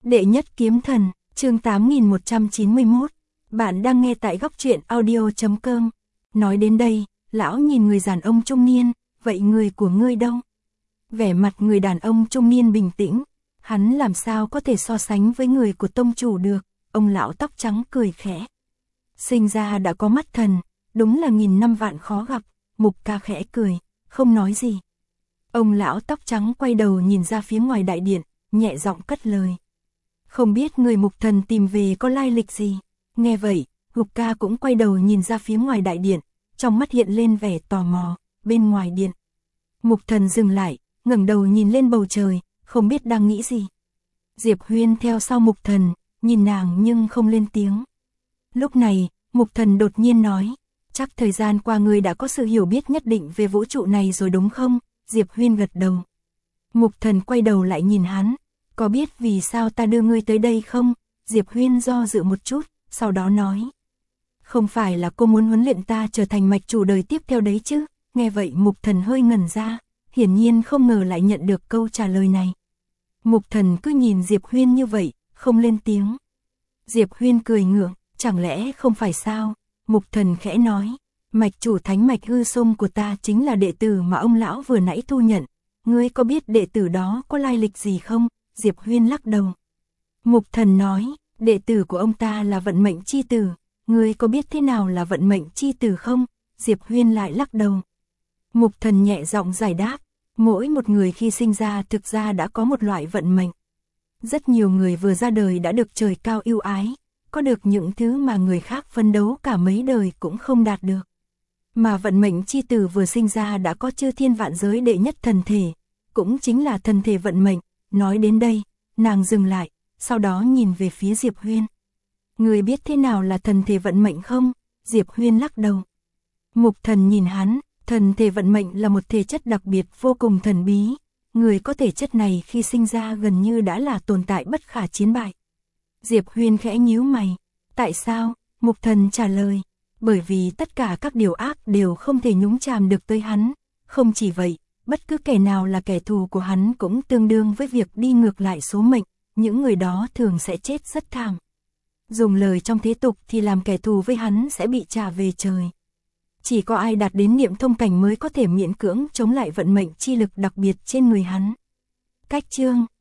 Đệ nhất kiếm thần, chương 8191. Bạn đang nghe tại góc truyện audio.com. Nói đến đây, lão nhìn người đàn ông trung niên, vậy người của ngươi đâu? Vẻ mặt người đàn ông trung niên bình tĩnh, hắn làm sao có thể so sánh với người của tông chủ được, ông lão tóc trắng cười khẽ. Sinh ra đã có mắt thần, đúng là nghìn năm vạn khó gặp, Mục Ca khẽ cười, không nói gì. Ông lão tóc trắng quay đầu nhìn ra phía ngoài đại điện, nhẹ giọng cất lời. Không biết người Mục thần tìm về có lai lịch gì. Nghe vậy, Mục Ca cũng quay đầu nhìn ra phía ngoài đại điện, trong mắt hiện lên vẻ tò mò. Bên ngoài điện, Mục thần dừng lại, ngẩng đầu nhìn lên bầu trời, không biết đang nghĩ gì. Diệp Huyên theo sau Mục thần, nhìn nàng nhưng không lên tiếng. Lúc này, Mục thần đột nhiên nói, chắc thời gian qua ngươi đã có sự hiểu biết nhất định về vũ trụ này rồi đúng không? Diệp Huyên gật đầu. Mục thần quay đầu lại nhìn hắn, có biết vì sao ta đưa ngươi tới đây không? Diệp Huyên do dự một chút, sau đó nói. Không phải là cô muốn huấn luyện ta trở thành mạch chủ đời tiếp theo đấy chứ? Nghe vậy Mục thần hơi ngẩn ra, hiển nhiên không ngờ lại nhận được câu trả lời này. Mục thần cứ nhìn Diệp Huyên như vậy, không lên tiếng. Diệp Huyên cười ngượng, chẳng lẽ không phải sao? Mục thần khẽ nói, mạch chủ thánh mạch hư sung của ta chính là đệ tử mà ông lão vừa nãy thu nhận. Ngươi có biết đệ tử đó có lai lịch gì không? Diệp Huyên lắc đầu. Mục thần nói, đệ tử của ông ta là vận mệnh chi tử. Ngươi có biết thế nào là vận mệnh chi tử không? Diệp Huyên lại lắc đầu. Mục thần nhẹ giọng giải đáp, mỗi một người khi sinh ra thực ra đã có một loại vận mệnh. Rất nhiều người vừa ra đời đã được trời cao ưu ái, có được những thứ mà người khác phấn đấu cả mấy đời cũng không đạt được. Mà vận mệnh chi tử vừa sinh ra đã có chư thiên vạn giới đệ nhất thần thể, cũng chính là thần thể vận mệnh. Nói đến đây, nàng dừng lại, sau đó nhìn về phía Diệp Huyên. Người biết thế nào là thần thể vận mệnh không? Diệp Huyên lắc đầu. Mục thần nhìn hắn, thần thể vận mệnh là một thể chất đặc biệt vô cùng thần bí. Người có thể chất này khi sinh ra gần như đã là tồn tại bất khả chiến bại. Diệp Huyên khẽ nhíu mày. Tại sao? Mục thần trả lời. Bởi vì tất cả các điều ác đều không thể nhúng chàm được tới hắn. Không chỉ vậy, bất cứ kẻ nào là kẻ thù của hắn cũng tương đương với việc đi ngược lại số mệnh. Những người đó thường sẽ chết rất thảm. Dùng lời trong thế tục thì làm kẻ thù với hắn sẽ bị trả về trời. Chỉ có ai đạt đến niệm thông cảnh mới có thể miễn cưỡng chống lại vận mệnh chi lực đặc biệt trên người hắn. Cách chương